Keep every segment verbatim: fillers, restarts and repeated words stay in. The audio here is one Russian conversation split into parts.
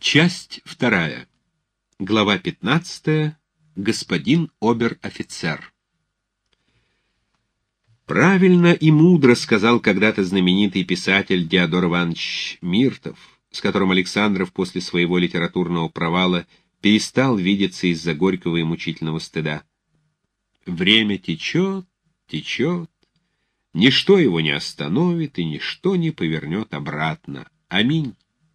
Часть вторая. Глава пятнадцатая. Господин обер-офицер. Правильно и мудро сказал когда-то знаменитый писатель Диодор Иванович Миртов, с которым Александров после своего литературного провала перестал видеться из-за горького и мучительного стыда. Время течет, течет, ничто его не остановит и ничто не повернет обратно. Аминь.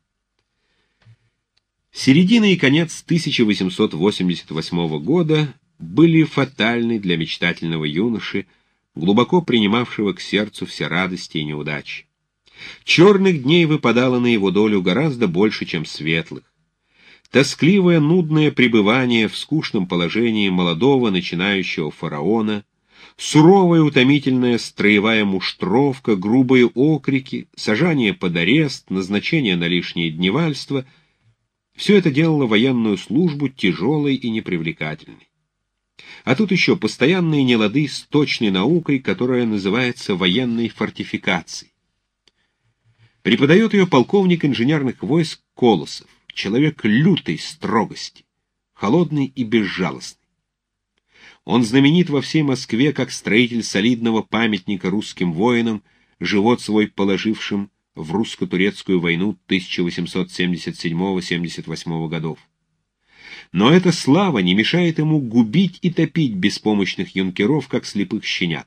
Середина и конец тысяча восемьсот восемьдесят восьмого года были фатальны для мечтательного юноши, глубоко принимавшего к сердцу все радости и неудачи. Черных дней выпадало на его долю гораздо больше, чем светлых. Тоскливое, нудное пребывание в скучном положении молодого начинающего фараона, суровая, утомительная строевая муштровка, грубые окрики, сажание под арест, назначение на лишнее дневальство — все это делало военную службу тяжелой и непривлекательной. А тут еще постоянные нелады с точной наукой, которая называется военной фортификацией. Преподает ее полковник инженерных войск Колосов, человек лютой строгости, холодный и безжалостный. Он знаменит во всей Москве как строитель солидного памятника русским воинам, живот свой положившим в русско-турецкую войну тысяча восемьсот семьдесят седьмого — семьдесят восьмого годов. Но эта слава не мешает ему губить и топить беспомощных юнкеров, как слепых щенят.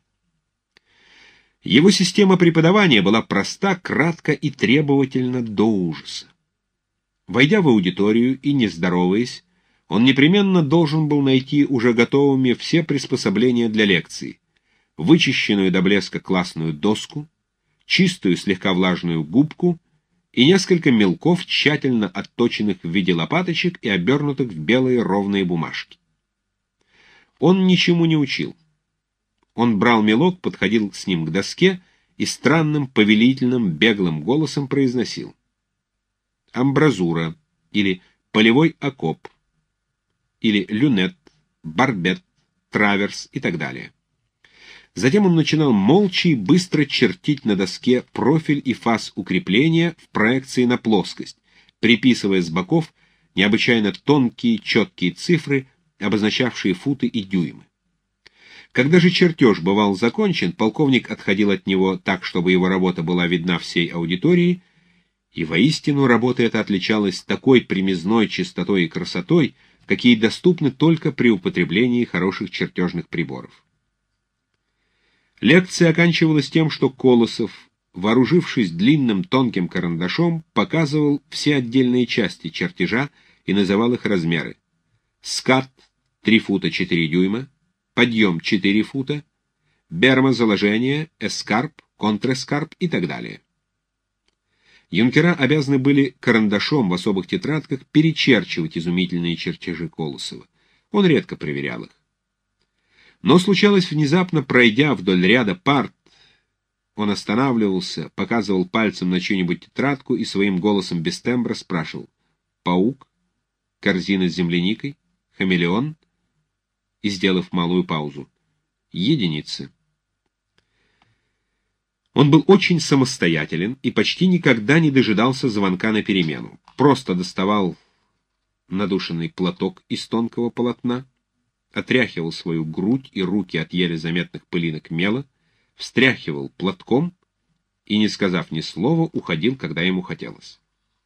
Его система преподавания была проста, кратка и требовательна до ужаса. Войдя в аудиторию и не здороваясь, он непременно должен был найти уже готовыми все приспособления для лекции: вычищенную до блеска классную доску, чистую слегка влажную губку и несколько мелков, тщательно отточенных в виде лопаточек и обернутых в белые ровные бумажки. Он ничему не учил. Он брал мелок, подходил с ним к доске и странным, повелительным, беглым голосом произносил: амбразура, или полевой окоп, или люнет, барбет, траверс и так далее. Затем он начинал молча и быстро чертить на доске профиль и фас укрепления в проекции на плоскость, приписывая с боков необычайно тонкие, четкие цифры, обозначавшие футы и дюймы. Когда же чертеж бывал закончен, полковник отходил от него так, чтобы его работа была видна всей аудитории, и воистину работа эта отличалась такой премизной чистотой и красотой, какие доступны только при употреблении хороших чертежных приборов. Лекция оканчивалась тем, что Колосов, вооружившись длинным тонким карандашом, показывал все отдельные части чертежа и называл их размеры: скат — три фута четыре дюйма, подъем — четыре фута, берма заложения, эскарп, контрэскарп и так далее. Юнкера обязаны были карандашом в особых тетрадках перечерчивать изумительные чертежи Колосова. Он редко проверял их. Но случалось, внезапно пройдя вдоль ряда парт, он останавливался, показывал пальцем на чью-нибудь тетрадку и своим голосом без тембра спрашивал: паук, корзина с земляникой, хамелеон, и, сделав малую паузу, единицы. Он был очень самостоятелен и почти никогда не дожидался звонка на перемену. Просто доставал надушенный платок из тонкого полотна, отряхивал свою грудь и руки от еле заметных пылинок мела, встряхивал платком и, не сказав ни слова, уходил, когда ему хотелось.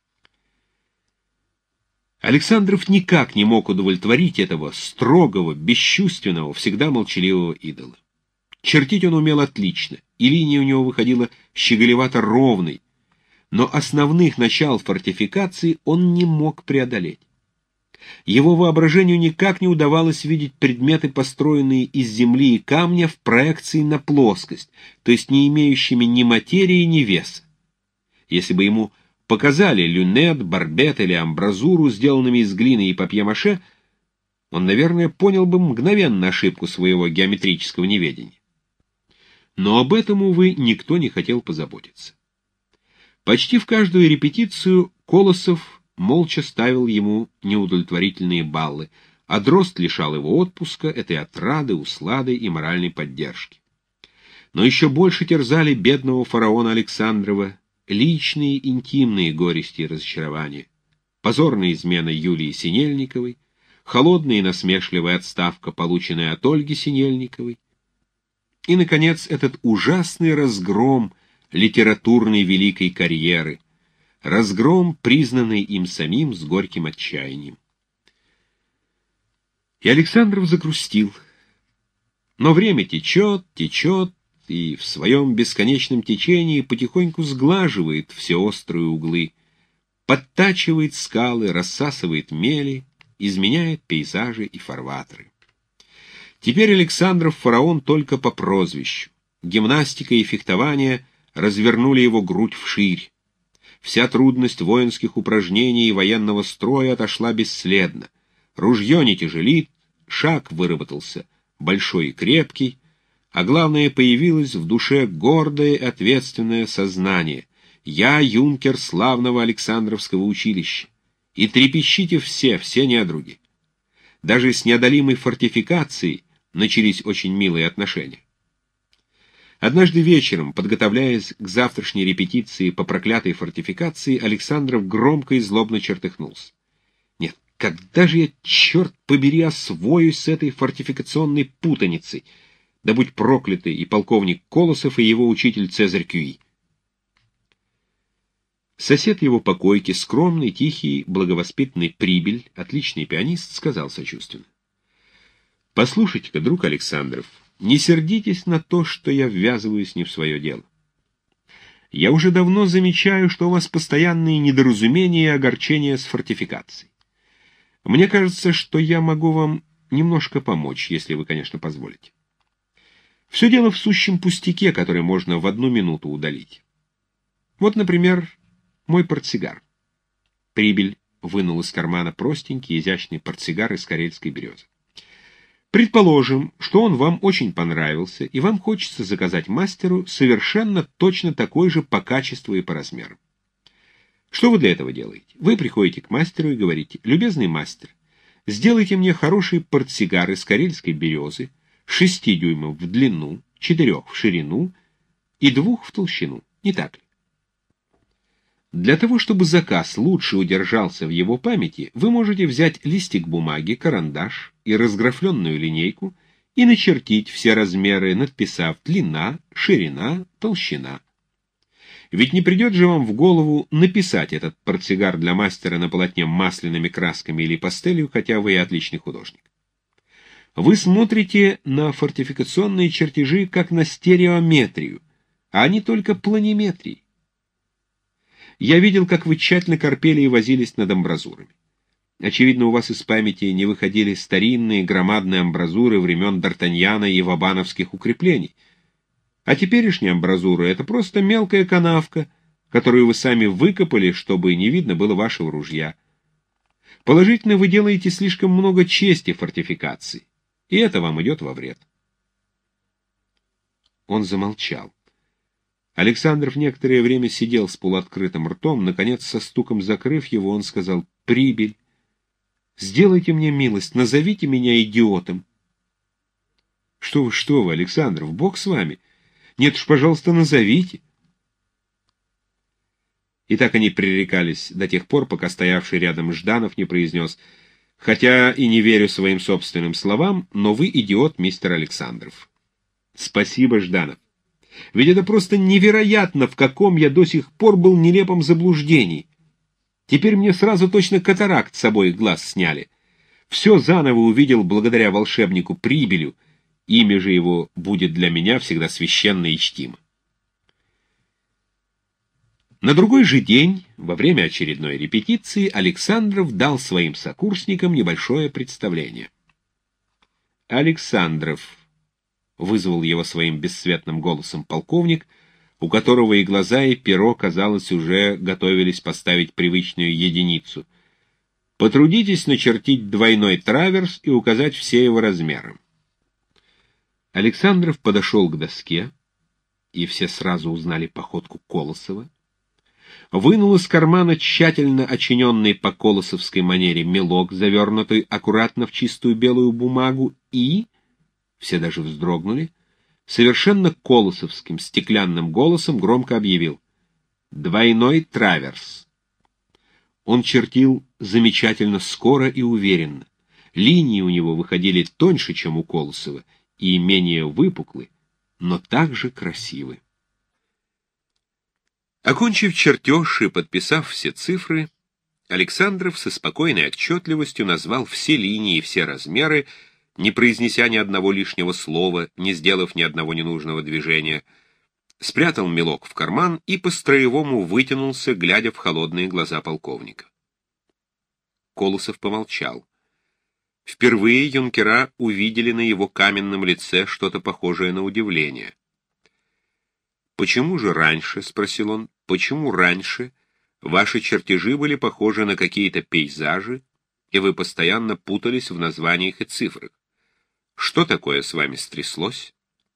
Александров никак не мог удовлетворить этого строгого, бесчувственного, всегда молчаливого идола. Чертить он умел отлично, и линия у него выходила щеголевато ровной, но основных начал фортификации он не мог преодолеть. Его воображению никак не удавалось видеть предметы, построенные из земли и камня, в проекции на плоскость, то есть не имеющими ни материи, ни веса. Если бы ему показали люнет, барбет или амбразуру, сделанными из глины и папье-маше, он, наверное, понял бы мгновенно ошибку своего геометрического неведения. Но об этом, увы, никто не хотел позаботиться. Почти в каждую репетицию Колосов молча ставил ему неудовлетворительные баллы, а Дрозд лишал его отпуска, этой отрады, услады и моральной поддержки. Но еще больше терзали бедного фараона Александрова личные, интимные горести и разочарования. позорная измена Юлии Синельниковой, холодная и насмешливая отставка, полученная от Ольги Синельниковой, и, наконец, этот ужасный разгром литературной великой карьеры, разгром, признанный им самим с горьким отчаянием. И Александров загрустил. Но время течет, течет, и в своем бесконечном течении потихоньку сглаживает все острые углы, подтачивает скалы, рассасывает мели, изменяет пейзажи и фарватеры. Теперь Александров фараон только по прозвищу. Гимнастика и фехтование развернули его грудь вширь. Вся трудность воинских упражнений и военного строя отошла бесследно. Ружье не тяжелит, шаг выработался большой и крепкий, а главное, появилось в душе гордое и ответственное сознание. Я юнкер славного Александровского училища. И трепещите все, все недруги. Даже с неодолимой фортификацией начались очень милые отношения. Однажды вечером, подготовляясь к завтрашней репетиции по проклятой фортификации, Александров громко и злобно чертыхнулся. Нет, когда же я, черт побери, освоюсь с этой фортификационной путаницей? Да будь проклятый и полковник Колосов, и его учитель Цезарь Кюи. Сосед его по койке, скромный, тихий, благовоспитанный Прибель, отличный пианист, сказал сочувственно: «Послушайте-ка, друг Александров, не сердитесь на то, что я ввязываюсь не в свое дело. Я уже давно замечаю, что у вас постоянные недоразумения и огорчения с фортификацией. Мне кажется, что я могу вам немножко помочь, если вы, конечно, позволите. Все дело в сущем пустяке, который можно в одну минуту удалить. Вот, например, мой портсигар». Прибель вынул из кармана простенький, изящный портсигар из карельской березы. «Предположим, что он вам очень понравился, и вам хочется заказать мастеру совершенно точно такой же по качеству и по размерам. Что вы для этого делаете? Вы приходите к мастеру и говорите: любезный мастер, сделайте мне хороший портсигар из карельской березы, шести дюймов в длину, четырех в ширину и двух в толщину, не так ли? Для того, чтобы заказ лучше удержался в его памяти, вы можете взять листик бумаги, карандаш и разграфленную линейку и начертить все размеры, надписав длина, ширина, толщина. Ведь не придет же вам в голову написать этот портсигар для мастера на полотне масляными красками или пастелью, хотя вы и отличный художник. Вы смотрите на фортификационные чертежи как на стереометрию, а не только планиметрии. Я видел, как вы тщательно корпели и возились над амбразурами. Очевидно, у вас из памяти не выходили старинные громадные амбразуры времен Д'Артаньяна и вабановских укреплений. А теперешняя амбразура — это просто мелкая канавка, которую вы сами выкопали, чтобы не видно было вашего ружья. Положительно, вы делаете слишком много чести фортификации, и это вам идет во вред». Он замолчал. Александров некоторое время сидел с полуоткрытым ртом. Наконец, со стуком закрыв его, он сказал: «Прибель, сделайте мне милость, назовите меня идиотом». «Что вы, что вы, Александров, Бог с вами. Нет уж, пожалуйста, назовите». И так они пререкались до тех пор, пока стоявший рядом Жданов не произнес: «Хотя и не верю своим собственным словам, но вы идиот, мистер Александров». «Спасибо, Жданов. Ведь это просто невероятно, в каком я до сих пор был нелепом заблуждении. Теперь мне сразу точно катаракт с обоих глаз сняли. Все заново увидел благодаря волшебнику Прибелю, имя же его будет для меня всегда священно и чтимо». На другой же день, во время очередной репетиции, Александров дал своим сокурсникам небольшое представление. «Александров», — вызвал его своим бесцветным голосом полковник, у которого и глаза, и перо, казалось, уже готовились поставить привычную единицу, «потрудитесь начертить двойной траверс и указать все его размеры». Александров подошел к доске, и все сразу узнали походку Колосова, вынул из кармана тщательно очиненный по колосовской манере мелок, завернутый аккуратно в чистую белую бумагу, и... все даже вздрогнули, совершенно колосовским стеклянным голосом громко объявил: «Двойной траверс». Он чертил замечательно скоро и уверенно. Линии у него выходили тоньше, чем у Колосова, и менее выпуклы, но также красивы. Окончив чертеж и подписав все цифры, Александров со спокойной отчетливостью назвал все линии и все размеры, не произнеся ни одного лишнего слова, не сделав ни одного ненужного движения, спрятал мелок в карман и по-строевому вытянулся, глядя в холодные глаза полковника. Колосов помолчал. Впервые юнкера увидели на его каменном лице что-то похожее на удивление. «Почему же раньше, — спросил он, — почему раньше ваши чертежи были похожи на какие-то пейзажи, и вы постоянно путались в названиях и цифрах? Что такое с вами стряслось?»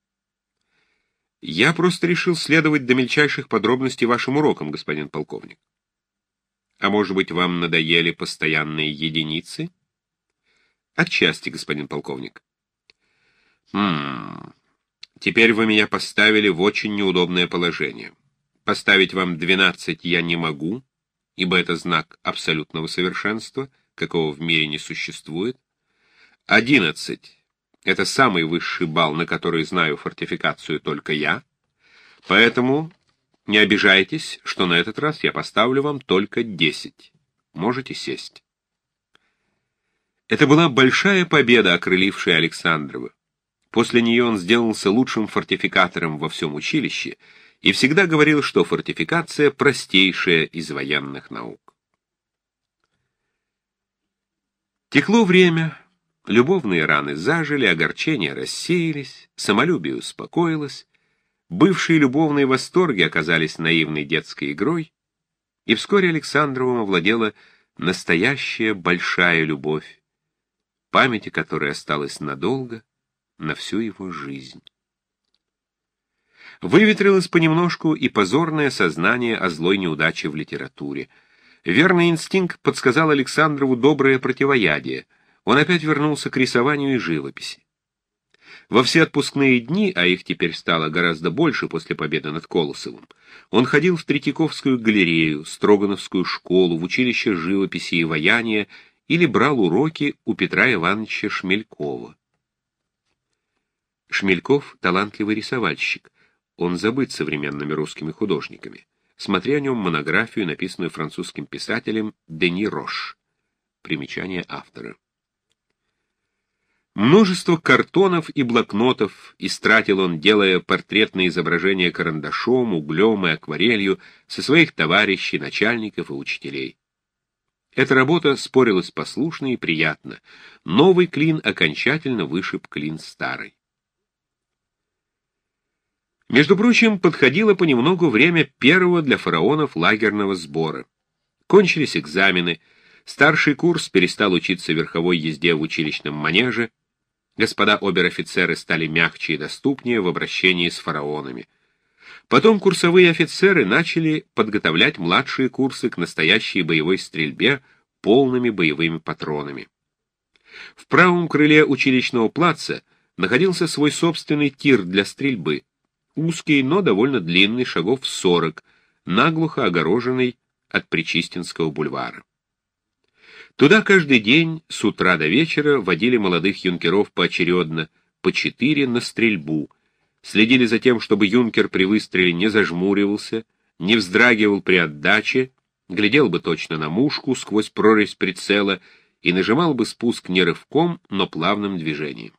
«Я просто решил следовать до мельчайших подробностей вашим урокам, господин полковник». «А может быть, вам надоели постоянные единицы?» «Отчасти, господин полковник». «Хм... Теперь вы меня поставили в очень неудобное положение. Поставить вам двенадцать я не могу, ибо это знак абсолютного совершенства, какого в мире не существует. Одиннадцать — это самый высший балл, на который знаю фортификацию только я. Поэтому не обижайтесь, что на этот раз я поставлю вам только десять. Можете сесть». Это была большая победа, окрылившая Александрова. После нее он сделался лучшим фортификатором во всем училище и всегда говорил, что фортификация — простейшая из военных наук. Текло время, любовные раны зажили, огорчения рассеялись, самолюбие успокоилось, бывшие любовные восторги оказались наивной детской игрой, и вскоре Александровым овладела настоящая большая любовь, памяти которой осталась надолго, на всю его жизнь. Выветрилось понемножку и позорное сознание о злой неудаче в литературе. Верный инстинкт подсказал Александрову доброе противоядие. Он опять вернулся к рисованию и живописи. Во все отпускные дни, а их теперь стало гораздо больше после победы над Колосовым, он ходил в Третьяковскую галерею, Строгановскую школу, в училище живописи и ваяния или брал уроки у Петра Ивановича Шмелькова. Шмельков — талантливый рисовальщик. Он забыт современными русскими художниками. Смотри о нем монографию, написанную французским писателем Дени Рош. Примечание автора. Множество картонов и блокнотов истратил он, делая портретные изображения карандашом, углем и акварелью со своих товарищей, начальников и учителей. Эта работа спорилась послушно и приятно. Новый клин окончательно вышиб клин старый. Между прочим, подходило понемногу время первого для фараонов лагерного сбора. Кончились экзамены, старший курс перестал учиться верховой езде в училищном манеже, господа обер-офицеры стали мягче и доступнее в обращении с фараонами. Потом курсовые офицеры начали подготовлять младшие курсы к настоящей боевой стрельбе полными боевыми патронами. В правом крыле училищного плаца находился свой собственный тир для стрельбы, узкий, но довольно длинный, шагов сорок, наглухо огороженный от Причистинского бульвара. Туда каждый день с утра до вечера водили молодых юнкеров поочередно, по четыре на стрельбу, следили за тем, чтобы юнкер при выстреле не зажмуривался, не вздрагивал при отдаче, глядел бы точно на мушку сквозь прорезь прицела и нажимал бы спуск не рывком, но плавным движением.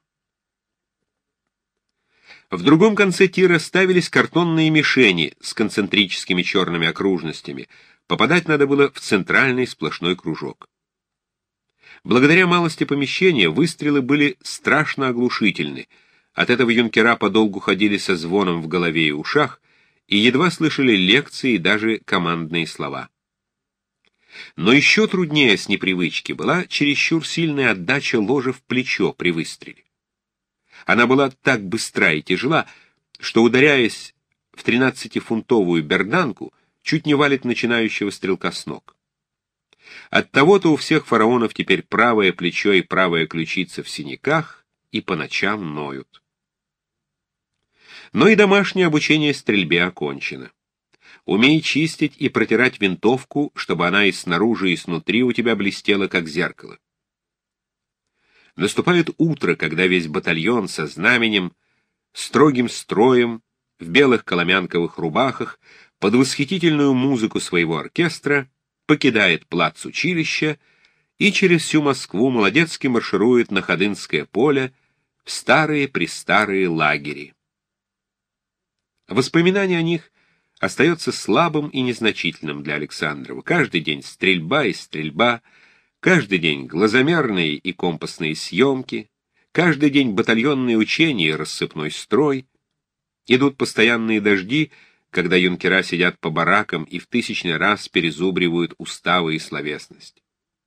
В другом конце тира ставились картонные мишени с концентрическими черными окружностями. Попадать надо было в центральный сплошной кружок. Благодаря малости помещения выстрелы были страшно оглушительны. От этого юнкера подолгу ходили со звоном в голове и ушах и едва слышали лекции и даже командные слова. Но еще труднее с непривычки была чересчур сильная отдача ложа в плечо при выстреле. Она была так быстра и тяжела, что, ударяясь в тринадцатифунтовую берданку, чуть не валит начинающего стрелка с ног. Оттого-то у всех фараонов теперь правое плечо и правая ключица в синяках и по ночам ноют. Но и домашнее обучение стрельбе окончено. Умей чистить и протирать винтовку, чтобы она и снаружи, и снутри у тебя блестела, как зеркало. Наступает утро, когда весь батальон со знаменем, строгим строем, в белых коломянковых рубахах, под восхитительную музыку своего оркестра покидает плац училища и через всю Москву молодецки марширует на Ходынское поле в старые-престарые лагери. Воспоминание о них остается слабым и незначительным для Александрова. Каждый день стрельба и стрельба, каждый день глазомерные и компасные съемки, каждый день батальонные учения и рассыпной строй. Идут постоянные дожди, когда юнкера сидят по баракам и в тысячный раз перезубривают уставы и словесность.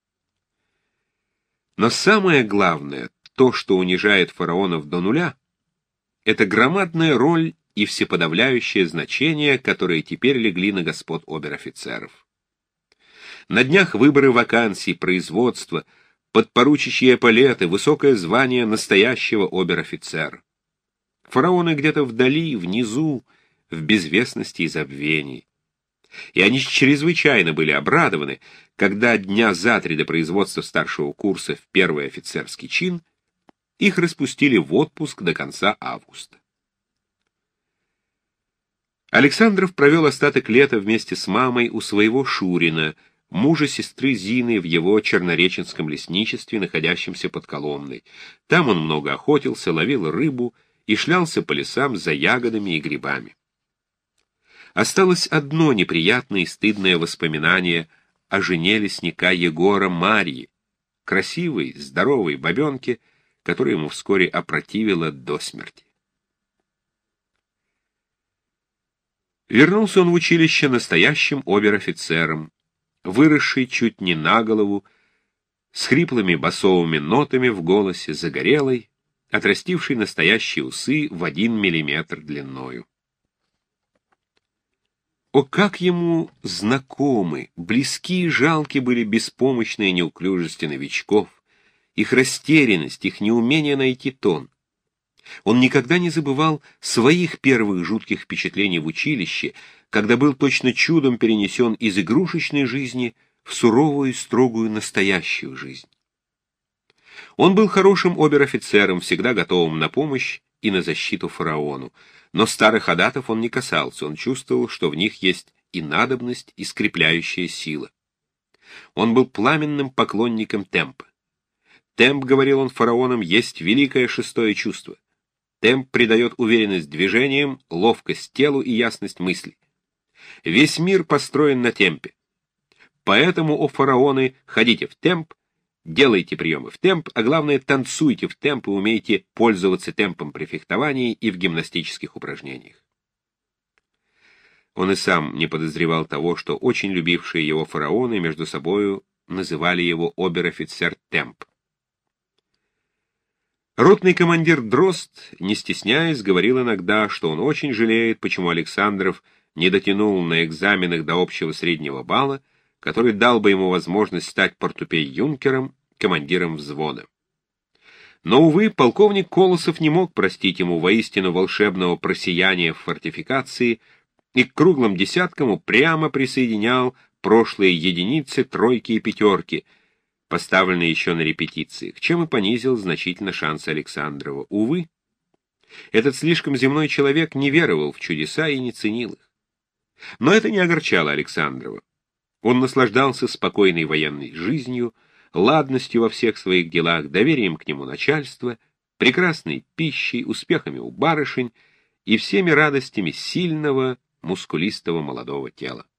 Но самое главное, то, что унижает фараонов до нуля, это громадная роль и всеподавляющее значение, которые теперь легли на господ обер-офицеров. На днях выборы вакансий, производства, подпоручичьи эполеты, высокое звание настоящего обер-офицера. Фараоны где-то вдали, внизу, в безвестности и забвении. И они чрезвычайно были обрадованы, когда дня за три до производства старшего курса в первый офицерский чин их распустили в отпуск до конца августа. Александров провел остаток лета вместе с мамой у своего Шурина, мужа сестры Зины, в его чернореченском лесничестве, находящемся под Коломной. Там он много охотился, ловил рыбу и шлялся по лесам за ягодами и грибами. Осталось одно неприятное и стыдное воспоминание о жене лесника Егора Марьи, красивой, здоровой бабенке, которая ему вскоре опротивила до смерти. Вернулся он в училище настоящим обер-офицером, выросший чуть не на голову, с хриплыми басовыми нотами в голосе, загорелый, отрастивший настоящие усы в один миллиметр длиною. О, как ему знакомы, близки и жалки были беспомощные неуклюжести новичков, их растерянность, их неумение найти тон. Он никогда не забывал своих первых жутких впечатлений в училище, когда был точно чудом перенесен из игрушечной жизни в суровую и строгую настоящую жизнь. Он был хорошим обер-офицером, всегда готовым на помощь и на защиту фараону, но старых адатов он не касался, он чувствовал, что в них есть и надобность, и скрепляющая сила. Он был пламенным поклонником темпа. Темп, говорил он фараонам, есть великое шестое чувство. Темп придает уверенность движениям, ловкость телу и ясность мысли. Весь мир построен на темпе. Поэтому, о фараоны, ходите в темп, делайте приемы в темп, а главное, танцуйте в темп и умейте пользоваться темпом при фехтовании и в гимнастических упражнениях. Он и сам не подозревал того, что очень любившие его фараоны между собою называли его обер-офицер темп. Ротный командир Дрозд, не стесняясь, говорил иногда, что он очень жалеет, почему Александров не дотянул на экзаменах до общего среднего балла, который дал бы ему возможность стать портупей-юнкером, командиром взвода. Но, увы, полковник Колосов не мог простить ему воистину волшебного просияния в фортификации и к круглым десяткам упрямо присоединял прошлые единицы, тройки и пятерки, поставленные еще на репетициях, чем и понизил значительно шансы Александрова. Увы, этот слишком земной человек не веровал в чудеса и не ценил их. Но это не огорчало Александрова. Он наслаждался спокойной военной жизнью, ладностью во всех своих делах, доверием к нему начальства, прекрасной пищей, успехами у барышень и всеми радостями сильного, мускулистого молодого тела.